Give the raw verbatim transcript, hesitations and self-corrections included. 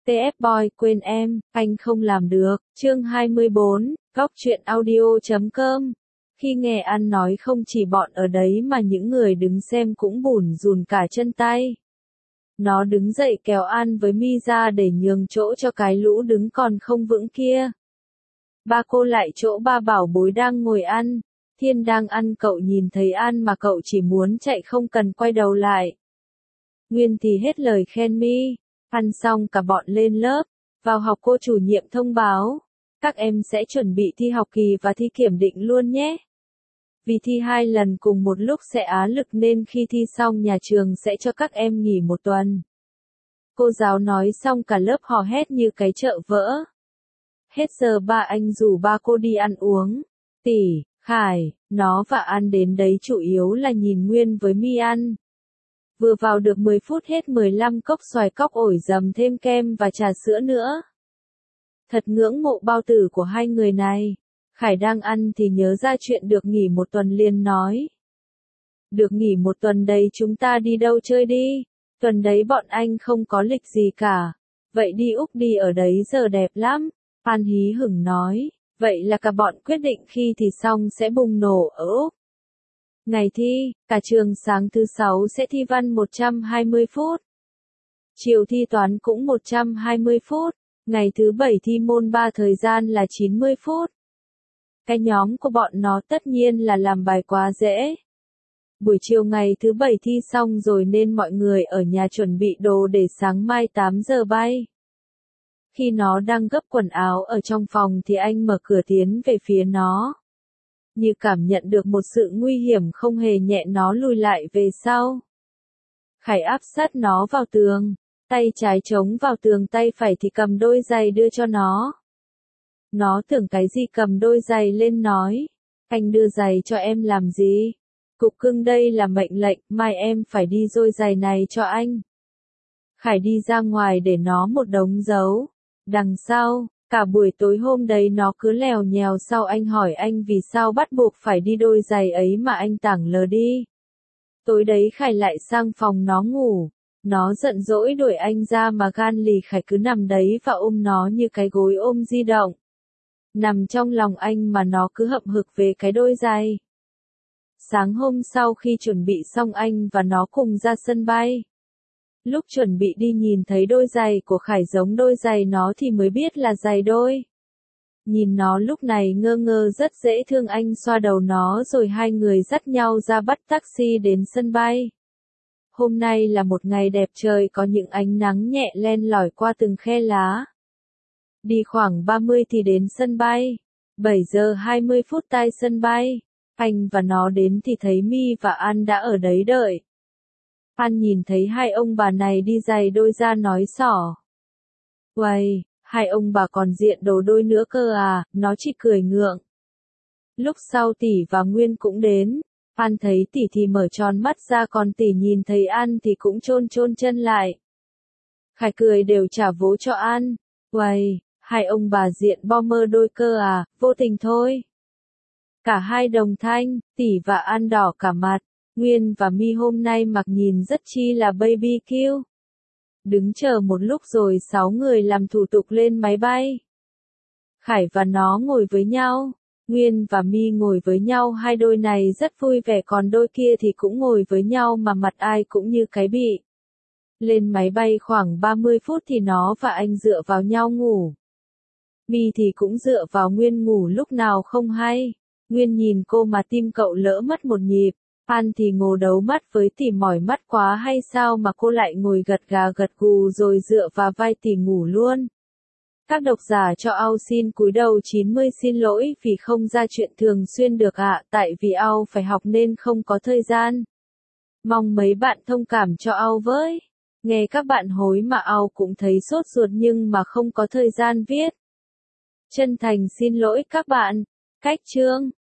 tê ép Boy quên em, anh không làm được. Chương hai mươi bốn, góc truyện audio chấm com. Khi nghe An nói không chỉ bọn ở đấy mà những người đứng xem cũng bủn rủn cả chân tay. Nó đứng dậy kéo An với Mi ra để nhường chỗ cho cái lũ đứng còn không vững kia. Ba cô lại chỗ ba bảo bối đang ngồi ăn. Thiên đang ăn, cậu nhìn thấy An mà cậu chỉ muốn chạy không cần quay đầu lại. Nguyên thì hết lời khen Mi. Ăn xong cả bọn lên lớp. Vào học cô chủ nhiệm thông báo. Các em sẽ chuẩn bị thi học kỳ và thi kiểm định luôn nhé. Vì thi hai lần cùng một lúc sẽ áp lực nên khi thi xong nhà trường sẽ cho các em nghỉ một tuần. Cô giáo nói xong cả lớp hò hét như cái chợ vỡ. Hết giờ ba anh rủ ba cô đi ăn uống. Tỷ, Khải, nó và An đến đấy chủ yếu là nhìn Nguyên với Mi ăn. Vừa vào được mười phút hết mười lăm cốc xoài cóc ổi dầm thêm kem và trà sữa nữa. Thật ngưỡng mộ bao tử của hai người này. Khải đang ăn thì nhớ ra chuyện được nghỉ một tuần liền nói. Được nghỉ một tuần đấy chúng ta đi đâu chơi đi? Tuần đấy bọn anh không có lịch gì cả. Vậy đi Úc đi, ở đấy giờ đẹp lắm. An hí hửng nói. Vậy là cả bọn quyết định khi thì xong sẽ bùng nổ ở Úc. Ngày thi, cả trường sáng thứ sáu sẽ thi văn một trăm hai mươi phút. Chiều thi toán cũng một trăm hai mươi phút. Ngày thứ bảy thi môn ba thời gian là chín mươi phút. Cái nhóm của bọn nó tất nhiên là làm bài quá dễ. Buổi chiều ngày thứ bảy thi xong rồi nên mọi người ở nhà chuẩn bị đồ để sáng mai tám giờ bay. Khi nó đang gấp quần áo ở trong phòng thì anh mở cửa tiến về phía nó. Như cảm nhận được một sự nguy hiểm không hề nhẹ, nó lùi lại về sau. Khải áp sát nó vào tường, tay trái chống vào tường, tay phải thì cầm đôi giày đưa cho nó. Nó tưởng cái gì cầm đôi giày lên nói. Anh đưa giày cho em làm gì? Cục cưng, đây là mệnh lệnh, mai em phải đi dôi giày này cho anh. Khải đi ra ngoài để nó một đống dấu. Đằng sau, cả buổi tối hôm đấy nó cứ lèo nhèo sau anh, hỏi anh vì sao bắt buộc phải đi đôi giày ấy mà anh tảng lờ đi. Tối đấy Khải lại sang phòng nó ngủ. Nó giận dỗi đuổi anh ra mà gan lì Khải cứ nằm đấy và ôm nó như cái gối ôm di động. Nằm trong lòng anh mà nó cứ hậm hực về cái đôi giày. Sáng hôm sau khi chuẩn bị xong anh và nó cùng ra sân bay. Lúc chuẩn bị đi nhìn thấy đôi giày của Khải giống đôi giày nó thì mới biết là giày đôi. Nhìn nó lúc này ngơ ngơ rất dễ thương, anh xoa đầu nó rồi hai người dắt nhau ra bắt taxi đến sân bay. Hôm nay là một ngày đẹp, trời có những ánh nắng nhẹ len lỏi qua từng khe lá. Đi khoảng ba mươi thì đến sân bay. bảy giờ hai mươi phút tại sân bay. Anh và nó đến thì thấy Mi và An đã ở đấy đợi. An nhìn thấy hai ông bà này đi giày đôi ra nói xỏ. Uầy, hai ông bà còn diện đồ đôi nữa cơ à, nó chỉ cười ngượng. Lúc sau Tỷ và Nguyên cũng đến. An thấy Tỷ thì mở tròn mắt ra, còn Tỷ nhìn thấy An thì cũng chôn chôn chân lại. Khải cười đều trả vố cho An. Uầy, hai ông bà diện bomber đôi cơ à, vô tình thôi. Cả hai đồng thanh, Tỷ và An đỏ cả mặt. Nguyên và Mi hôm nay mặc nhìn rất chi là baby cute. Đứng chờ một lúc rồi sáu người làm thủ tục lên máy bay. Khải và nó ngồi với nhau. Nguyên và Mi ngồi với nhau, hai đôi này rất vui vẻ, còn đôi kia thì cũng ngồi với nhau mà mặt ai cũng như cái bị. Lên máy bay khoảng ba mươi phút thì nó và anh dựa vào nhau ngủ. Mi thì cũng dựa vào Nguyên ngủ lúc nào không hay. Nguyên nhìn cô mà tim cậu lỡ mất một nhịp. An thì ngồi đấu mắt với Tỷ, mỏi mắt quá hay sao mà cô lại ngồi gật gà gật gù rồi dựa vào vai Tỷ ngủ luôn. Các độc giả cho Ao xin cúi đầu chín mươi xin lỗi vì không ra chuyện thường xuyên được ạ, tại vì Ao phải học nên không có thời gian. Mong mấy bạn thông cảm cho Ao với. Nghe các bạn hối mà Ao cũng thấy sốt ruột nhưng mà không có thời gian viết. Chân thành xin lỗi các bạn. Cách chương